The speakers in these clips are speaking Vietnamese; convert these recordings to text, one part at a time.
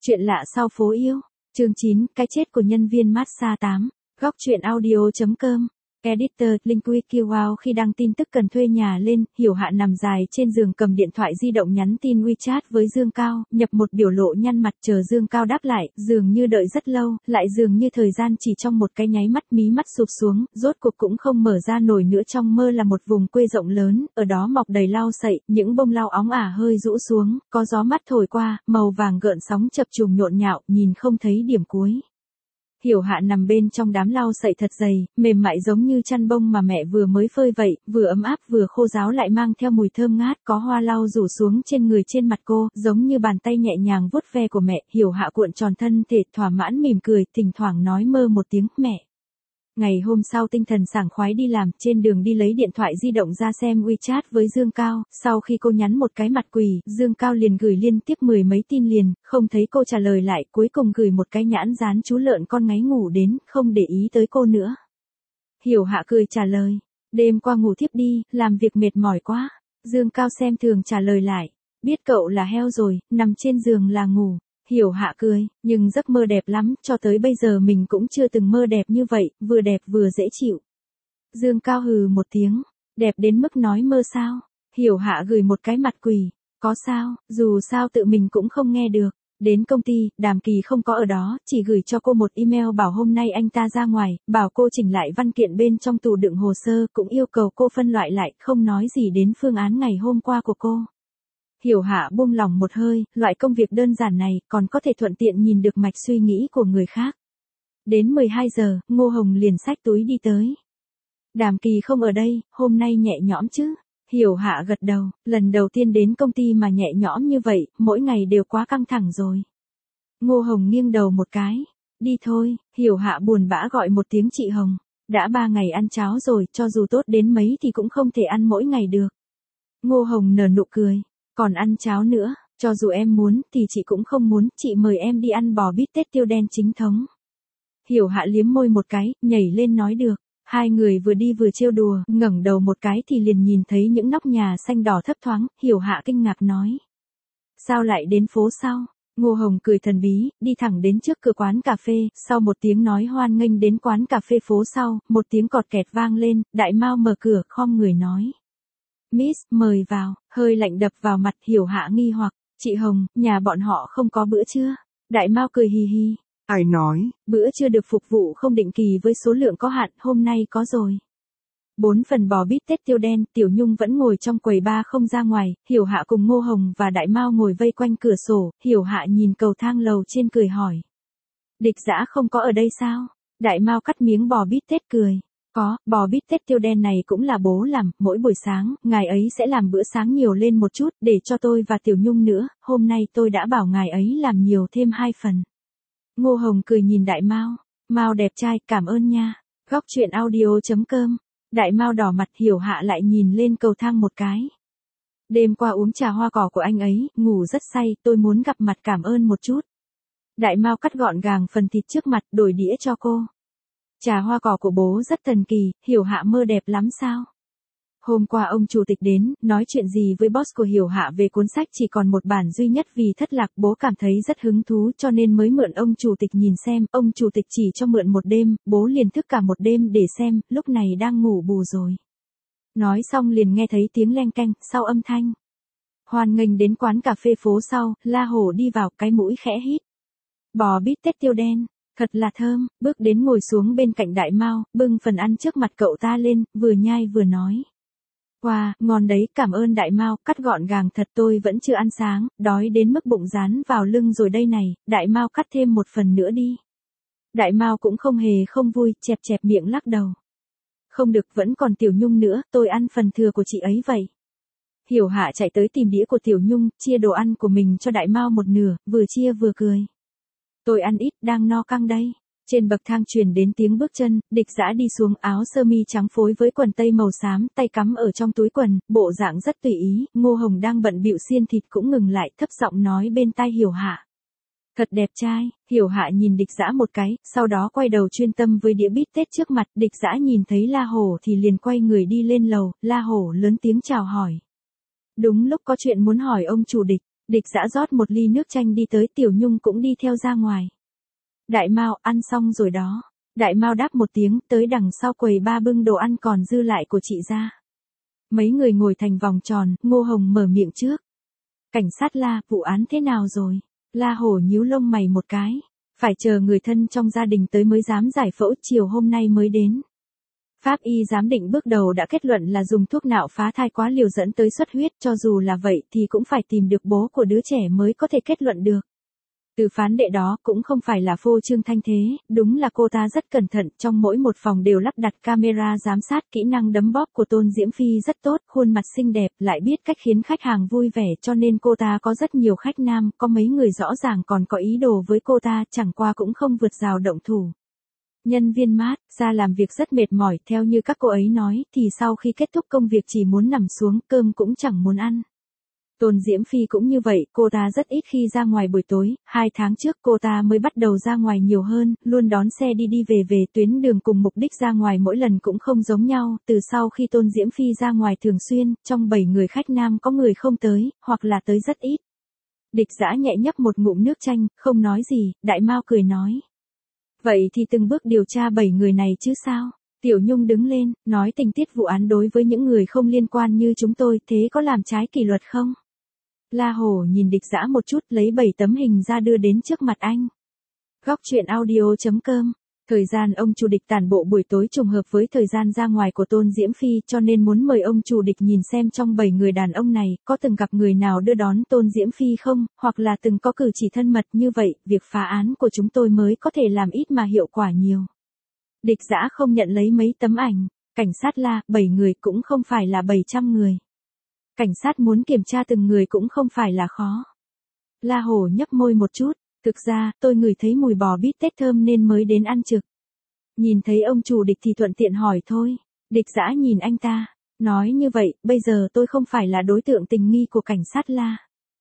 Chuyện lạ sau phố yêu. Chương 9, cái chết của nhân viên massage 8. Góc truyện audio.com. Editor, Linky Kiwao khi đăng tin tức cần thuê nhà lên, Hiểu Hạ nằm dài trên giường cầm điện thoại di động nhắn tin WeChat với Dương Cao, nhập một biểu lộ nhăn mặt chờ Dương Cao đáp lại, dường như đợi rất lâu, lại dường như thời gian chỉ trong một cái nháy mắt mí mắt sụp xuống, rốt cuộc cũng không mở ra nổi nữa. Trong mơ là một vùng quê rộng lớn, ở đó mọc đầy lau sậy, những bông lau óng ả hơi rũ xuống, có gió mát thổi qua, màu vàng gợn sóng chập trùng nhộn nhạo, nhìn không thấy điểm cuối. Hiểu Hạ nằm bên trong đám lau sậy thật dày, mềm mại giống như chăn bông mà mẹ vừa mới phơi vậy, vừa ấm áp vừa khô ráo lại mang theo mùi thơm ngát, có hoa lau rủ xuống trên người trên mặt cô, giống như bàn tay nhẹ nhàng vuốt ve của mẹ. Hiểu Hạ cuộn tròn thân thể, thỏa mãn mỉm cười, thỉnh thoảng nói mơ một tiếng mẹ. Ngày hôm sau tinh thần sảng khoái đi làm, trên đường đi lấy điện thoại di động ra xem WeChat với Dương Cao, sau khi cô nhắn một cái mặt quỷ, Dương Cao liền gửi liên tiếp mười mấy tin liền, không thấy cô trả lời lại, cuối cùng gửi một cái nhãn dán chú lợn con ngáy ngủ đến, không để ý tới cô nữa. Hiểu Hạ cười trả lời, đêm qua ngủ thiếp đi, làm việc mệt mỏi quá. Dương Cao xem thường trả lời lại, biết cậu là heo rồi, nằm trên giường là ngủ. Hiểu Hạ cười, nhưng giấc mơ đẹp lắm, cho tới bây giờ mình cũng chưa từng mơ đẹp như vậy, vừa đẹp vừa dễ chịu. Dương Cao hừ một tiếng, đẹp đến mức nói mơ sao? Hiểu Hạ gửi một cái mặt quỷ, có sao, dù sao tự mình cũng không nghe được. Đến công ty, Đàm Kỳ không có ở đó, chỉ gửi cho cô một email bảo hôm nay anh ta ra ngoài, bảo cô chỉnh lại văn kiện bên trong tủ đựng hồ sơ, cũng yêu cầu cô phân loại lại, không nói gì đến phương án ngày hôm qua của cô. Hiểu Hạ buông lòng một hơi, loại công việc đơn giản này còn có thể thuận tiện nhìn được mạch suy nghĩ của người khác. Đến 12 giờ, Ngô Hồng liền xách túi đi tới. Đàm Kỳ không ở đây, hôm nay nhẹ nhõm chứ? Hiểu Hạ gật đầu, lần đầu tiên đến công ty mà nhẹ nhõm như vậy, mỗi ngày đều quá căng thẳng rồi. Ngô Hồng nghiêng đầu một cái, đi thôi. Hiểu Hạ buồn bã gọi một tiếng chị Hồng, đã 3 ngày ăn cháo rồi, cho dù tốt đến mấy thì cũng không thể ăn mỗi ngày được. Ngô Hồng nở nụ cười. Còn ăn cháo nữa, cho dù em muốn thì chị cũng không muốn, chị mời em đi ăn bò bít tết tiêu đen chính thống. Hiểu Hạ liếm môi một cái, nhảy lên nói được. Hai người vừa đi vừa trêu đùa, ngẩng đầu một cái thì liền nhìn thấy những nóc nhà xanh đỏ thấp thoáng, Hiểu Hạ kinh ngạc nói. Sao lại đến phố sau? Ngô Hồng cười thần bí, đi thẳng đến trước cửa quán cà phê, sau một tiếng nói hoan nghênh đến quán cà phê phố sau, một tiếng cọt kẹt vang lên, Đại Mao mở cửa, khom người nói. Miss, mời vào, hơi lạnh đập vào mặt. Hiểu Hạ nghi hoặc, chị Hồng, nhà bọn họ không có bữa trưa. Đại Mao cười hì hì. Ai nói? Bữa trưa được phục vụ không định kỳ với số lượng có hạn, hôm nay có rồi. 4 phần bò bít tết tiêu đen, Tiểu Nhung vẫn ngồi trong quầy bar không ra ngoài, Hiểu Hạ cùng Ngô Hồng và Đại Mao ngồi vây quanh cửa sổ, Hiểu Hạ nhìn cầu thang lầu trên cười hỏi. Địch Dã không có ở đây sao? Đại Mao cắt miếng bò bít tết cười. Có, bò bít tết tiêu đen này cũng là bố làm, mỗi buổi sáng, ngài ấy sẽ làm bữa sáng nhiều lên một chút, để cho tôi và Tiểu Nhung nữa, hôm nay tôi đã bảo ngài ấy làm nhiều thêm 2 phần. Ngô Hồng cười nhìn Đại Mao, Mao đẹp trai, cảm ơn nha. Góc truyện audio.com. Đại Mao đỏ mặt. Hiểu Hạ lại nhìn lên cầu thang một cái. Đêm qua uống trà hoa cỏ của anh ấy, ngủ rất say, tôi muốn gặp mặt cảm ơn một chút. Đại Mao cắt gọn gàng phần thịt trước mặt, đổi đĩa cho cô. Trà hoa cỏ của bố rất thần kỳ, Hiểu Hạ mơ đẹp lắm sao? Hôm qua ông chủ tịch đến, nói chuyện gì với boss của Hiểu Hạ về cuốn sách chỉ còn một bản duy nhất vì thất lạc, bố cảm thấy rất hứng thú cho nên mới mượn ông chủ tịch nhìn xem, ông chủ tịch chỉ cho mượn một đêm, bố liền thức cả một đêm để xem, lúc này đang ngủ bù rồi. Nói xong liền nghe thấy tiếng leng keng, sau âm thanh. Hoan nghênh đến quán cà phê phố sau, La Hổ đi vào, cái mũi khẽ hít. Bò bít tết tiêu đen. Thật là thơm, bước đến ngồi xuống bên cạnh Đại Mao, bưng phần ăn trước mặt cậu ta lên, vừa nhai vừa nói. Wow, ngon đấy, cảm ơn Đại Mao, cắt gọn gàng thật, tôi vẫn chưa ăn sáng, đói đến mức bụng dán vào lưng rồi đây này. Đại Mao cắt thêm một phần nữa đi. Đại Mao cũng không hề không vui, chẹp chẹp miệng lắc đầu. Không được, vẫn còn Tiểu Nhung nữa, tôi ăn phần thừa của chị ấy vậy. Hiểu Hạ chạy tới tìm đĩa của Tiểu Nhung, chia đồ ăn của mình cho Đại Mao một nửa, vừa chia vừa cười. Tôi ăn ít, đang no căng đây. Trên bậc thang truyền đến tiếng bước chân, Địch Dã đi xuống, áo sơ mi trắng phối với quần tây màu xám, tay cắm ở trong túi quần, bộ dạng rất tùy ý. Ngô Hồng đang bận bịu xiên thịt cũng ngừng lại, thấp giọng nói bên tai Hiểu Hạ. Thật đẹp trai. Hiểu Hạ nhìn Địch Dã một cái, sau đó quay đầu chuyên tâm với đĩa bít tết trước mặt. Địch Dã nhìn thấy La Hổ thì liền quay người đi lên lầu, La Hổ lớn tiếng chào hỏi. Đúng lúc có chuyện muốn hỏi ông chủ Địch. Địch Dã rót một ly nước chanh đi tới, Tiểu Nhung cũng đi theo ra ngoài. Đại Mao, ăn xong rồi đó. Đại Mao đáp một tiếng, tới đằng sau quầy ba bưng đồ ăn còn dư lại của chị ra. Mấy người ngồi thành vòng tròn, Ngô Hồng mở miệng trước. Cảnh sát La, vụ án thế nào rồi? La Hổ nhíu lông mày một cái. Phải chờ người thân trong gia đình tới mới dám giải phẫu, chiều hôm nay mới đến. Pháp y giám định bước đầu đã kết luận là dùng thuốc nạo phá thai quá liều dẫn tới xuất huyết, cho dù là vậy thì cũng phải tìm được bố của đứa trẻ mới có thể kết luận được. Từ phán đệ đó cũng không phải là phô trương thanh thế, đúng là cô ta rất cẩn thận, trong mỗi một phòng đều lắp đặt camera giám sát, kỹ năng đấm bóp của Tôn Diễm Phi rất tốt, khuôn mặt xinh đẹp, lại biết cách khiến khách hàng vui vẻ, cho nên cô ta có rất nhiều khách nam, có mấy người rõ ràng còn có ý đồ với cô ta, chẳng qua cũng không vượt rào động thủ. Nhân viên mát, ra làm việc rất mệt mỏi, theo như các cô ấy nói, thì sau khi kết thúc công việc chỉ muốn nằm xuống, cơm cũng chẳng muốn ăn. Tôn Diễm Phi cũng như vậy, cô ta rất ít khi ra ngoài buổi tối, 2 tháng trước cô ta mới bắt đầu ra ngoài nhiều hơn, luôn đón xe đi đi về tuyến đường cùng mục đích ra ngoài mỗi lần cũng không giống nhau, từ sau khi Tôn Diễm Phi ra ngoài thường xuyên, trong 7 người khách nam có người không tới, hoặc là tới rất ít. Địch Dã nhẹ nhấp một ngụm nước chanh, không nói gì, Đại Mao cười nói. Vậy thì từng bước điều tra 7 người này chứ sao? Tiểu Nhung đứng lên, nói tình tiết vụ án đối với những người không liên quan như chúng tôi, thế có làm trái kỷ luật không? La Hổ nhìn Địch Dã một chút, lấy 7 tấm hình ra đưa đến trước mặt anh. Góc truyện audio.com. Thời gian ông chủ Địch tản bộ buổi tối trùng hợp với thời gian ra ngoài của Tôn Diễm Phi, cho nên muốn mời ông chủ Địch nhìn xem trong 7 người đàn ông này, có từng gặp người nào đưa đón Tôn Diễm Phi không, hoặc là từng có cử chỉ thân mật như vậy, việc phá án của chúng tôi mới có thể làm ít mà hiệu quả nhiều. Địch Dã không nhận lấy mấy tấm ảnh. Cảnh sát La, 7 người cũng không phải là 700 người. Cảnh sát muốn kiểm tra từng người cũng không phải là khó. La Hổ nhấp môi một chút, thực ra, tôi ngửi thấy mùi bò bít tết thơm nên mới đến ăn trực. Nhìn thấy ông chủ Địch thì thuận tiện hỏi thôi. Địch Dã nhìn anh ta, nói như vậy, bây giờ tôi không phải là đối tượng tình nghi của cảnh sát La.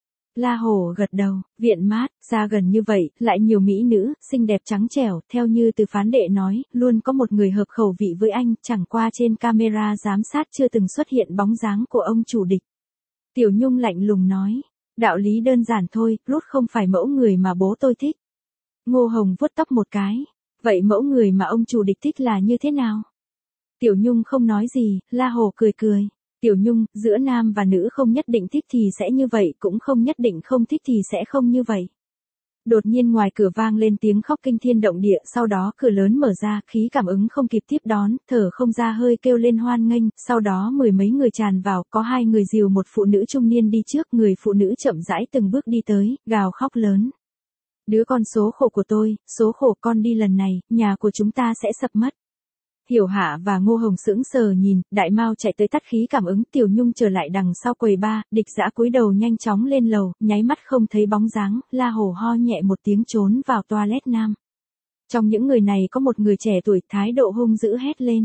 La Hổ gật đầu, viện mát, ra gần như vậy, lại nhiều mỹ nữ, xinh đẹp trắng trẻo, theo như từ phán đệ nói, luôn có một người hợp khẩu vị với anh, chẳng qua trên camera giám sát chưa từng xuất hiện bóng dáng của ông chủ Địch. Tiểu Nhung lạnh lùng nói, đạo lý đơn giản thôi, Ruth không phải mẫu người mà bố tôi thích. Ngô Hồng vuốt tóc một cái, vậy mẫu người mà ông chủ Địch thích là như thế nào? Tiểu Nhung không nói gì, La Hổ cười cười. Tiểu Nhung, giữa nam và nữ không nhất định thích thì sẽ như vậy, cũng không nhất định không thích thì sẽ không như vậy. Đột nhiên ngoài cửa vang lên tiếng khóc kinh thiên động địa, sau đó cửa lớn mở ra, khí cảm ứng không kịp tiếp đón, thở không ra hơi kêu lên hoan nghênh, sau đó mười mấy người tràn vào, có 2 người dìu một phụ nữ trung niên đi trước, người phụ nữ chậm rãi từng bước đi tới, gào khóc lớn. Đứa con số khổ của tôi, số khổ con đi lần này, nhà của chúng ta sẽ sập mất. Hiểu Hạ và Ngô Hồng sững sờ nhìn, Đại Mao chạy tới tắt khí cảm ứng, Tiểu Nhung trở lại đằng sau quầy ba, Địch Dã cúi đầu nhanh chóng lên lầu, nháy mắt không thấy bóng dáng, La Hổ ho nhẹ một tiếng trốn vào toilet nam. Trong những người này có một người trẻ tuổi, thái độ hung dữ hét lên.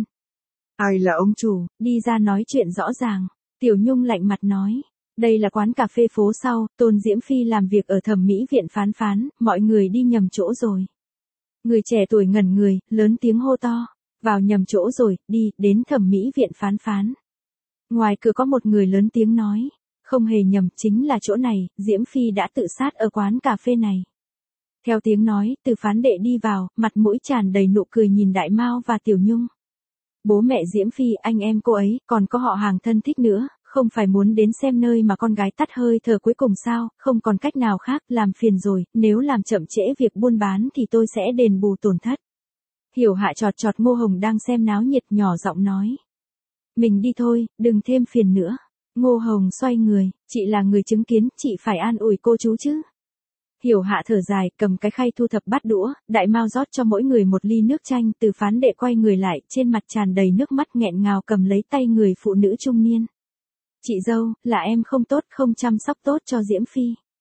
Ai là ông chủ, đi ra nói chuyện rõ ràng. Tiểu Nhung lạnh mặt nói. Đây là quán cà phê phố sau, Tôn Diễm Phi làm việc ở thẩm mỹ viện phán, mọi người đi nhầm chỗ rồi. Người trẻ tuổi ngẩn người, lớn tiếng hô to. Vào nhầm chỗ rồi, đi, đến thẩm mỹ viện phán. Ngoài cửa có một người lớn tiếng nói. Không hề nhầm, chính là chỗ này, Diễm Phi đã tự sát ở quán cà phê này. Theo tiếng nói, từ phán đệ đi vào, mặt mũi tràn đầy nụ cười nhìn Đại Mao và Tiểu Nhung. Bố mẹ Diễm Phi, anh em cô ấy, còn có họ hàng thân thích nữa, không phải muốn đến xem nơi mà con gái tắt hơi thở cuối cùng sao, không còn cách nào khác, làm phiền rồi, nếu làm chậm trễ việc buôn bán thì tôi sẽ đền bù tổn thất. Hiểu Hạ chọt chọt Ngô Hồng đang xem náo nhiệt nhỏ giọng nói. Mình đi thôi, đừng thêm phiền nữa. Ngô Hồng xoay người, chị là người chứng kiến, chị phải an ủi cô chú chứ. Hiểu Hạ thở dài, cầm cái khay thu thập bát đũa, Đại Mao rót cho mỗi người một ly nước chanh, từ phán đệ quay người lại, trên mặt tràn đầy nước mắt nghẹn ngào cầm lấy tay người phụ nữ trung niên. Chị dâu, là em không tốt, không chăm sóc tốt cho Diễm Phi.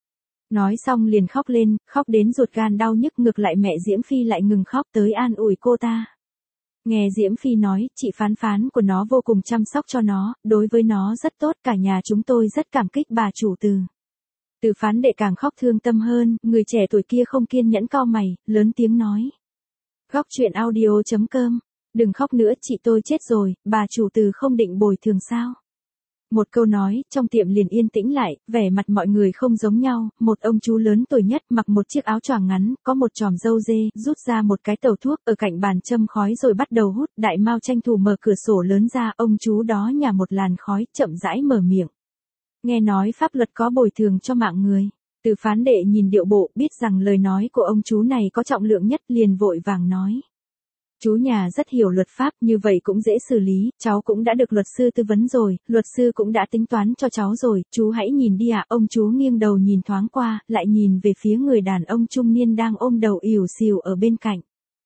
Nói xong liền khóc lên, khóc đến ruột gan đau nhức, ngược lại mẹ Diễm Phi lại ngừng khóc tới an ủi cô ta. Nghe Diễm Phi nói, chị phán của nó vô cùng chăm sóc cho nó, đối với nó rất tốt, cả nhà chúng tôi rất cảm kích bà chủ Từ. Từ phán đệ càng khóc thương tâm hơn, người trẻ tuổi kia không kiên nhẫn cau mày, lớn tiếng nói. Góc truyện audio.com, đừng khóc nữa, chị tôi chết rồi, bà chủ Từ không định bồi thường sao? Một câu nói, trong tiệm liền yên tĩnh lại, vẻ mặt mọi người không giống nhau, một ông chú lớn tuổi nhất mặc một chiếc áo choàng ngắn, có một chòm râu dê, rút ra một cái tàu thuốc ở cạnh bàn châm khói rồi bắt đầu hút, Đại Mao tranh thủ mở cửa sổ lớn ra, ông chú đó nhả một làn khói, chậm rãi mở miệng. Nghe nói pháp luật có bồi thường cho mạng người. Từ Phán Đệ nhìn điệu bộ, biết rằng lời nói của ông chú này có trọng lượng nhất, liền vội vàng nói. Chú nhà rất hiểu luật pháp, như vậy cũng dễ xử lý, cháu cũng đã được luật sư tư vấn rồi, luật sư cũng đã tính toán cho cháu rồi, chú hãy nhìn đi ạ. Ông chú nghiêng đầu nhìn thoáng qua, lại nhìn về phía người đàn ông trung niên đang ôm đầu ỉu xìu ở bên cạnh.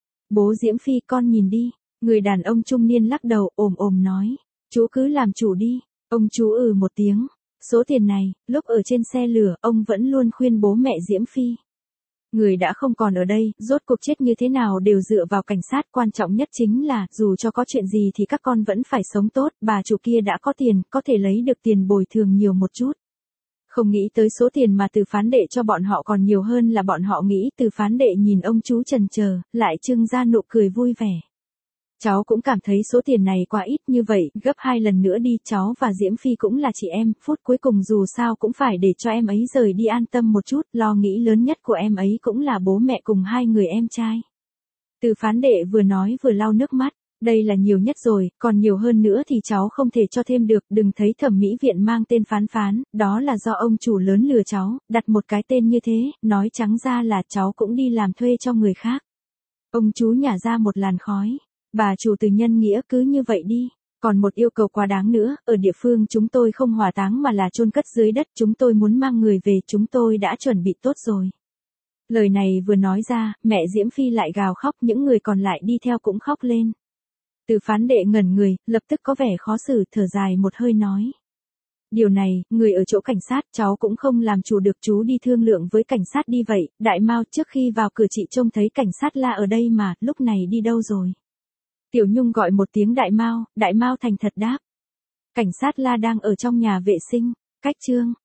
Bố Diễm Phi, con nhìn đi. Người đàn ông trung niên lắc đầu, ồm nói. Chú cứ làm chủ đi. Ông chú một tiếng. Số tiền này, lúc ở trên xe lửa, ông vẫn luôn khuyên bố mẹ Diễm Phi. Người đã không còn ở đây, rốt cuộc chết như thế nào đều dựa vào cảnh sát, quan trọng nhất chính là, dù cho có chuyện gì thì các con vẫn phải sống tốt, bà chủ kia đã có tiền, có thể lấy được tiền bồi thường nhiều một chút. Không nghĩ tới số tiền mà Từ Phán Đệ cho bọn họ còn nhiều hơn là bọn họ nghĩ. Từ Phán Đệ nhìn ông chú chần chờ, lại trưng ra nụ cười vui vẻ. Cháu cũng cảm thấy số tiền này quá ít, như vậy, gấp 2 lần nữa đi, cháu và Diễm Phi cũng là chị em, phút cuối cùng dù sao cũng phải để cho em ấy rời đi an tâm một chút, lo nghĩ lớn nhất của em ấy cũng là bố mẹ cùng 2 người em trai. Từ Phán Đệ vừa nói vừa lau nước mắt, đây là nhiều nhất rồi, còn nhiều hơn nữa thì cháu không thể cho thêm được, đừng thấy thẩm mỹ viện mang tên Phán, đó là do ông chủ lớn lừa cháu, đặt một cái tên như thế, nói trắng ra là cháu cũng đi làm thuê cho người khác. Ông chú nhả ra một làn khói. Bà chủ từ nhân nghĩa cứ như vậy đi. Còn một yêu cầu quá đáng nữa, ở địa phương chúng tôi không hỏa táng mà là chôn cất dưới đất, chúng tôi muốn mang người về, chúng tôi đã chuẩn bị tốt rồi. Lời này vừa nói ra, mẹ Diễm Phi lại gào khóc, những người còn lại đi theo cũng khóc lên. Từ Phán Đệ ngẩn người, lập tức có vẻ khó xử, thở dài một hơi nói. Điều này, người ở chỗ cảnh sát, cháu cũng không làm chủ được, chú đi thương lượng với cảnh sát đi vậy. Đại Mao, trước khi vào cửa chị trông thấy cảnh sát La ở đây mà, lúc này đi đâu rồi? Tiểu Nhung gọi một tiếng Đại Mao thành thật đáp. Cảnh sát La đang ở trong nhà vệ sinh. Cách chương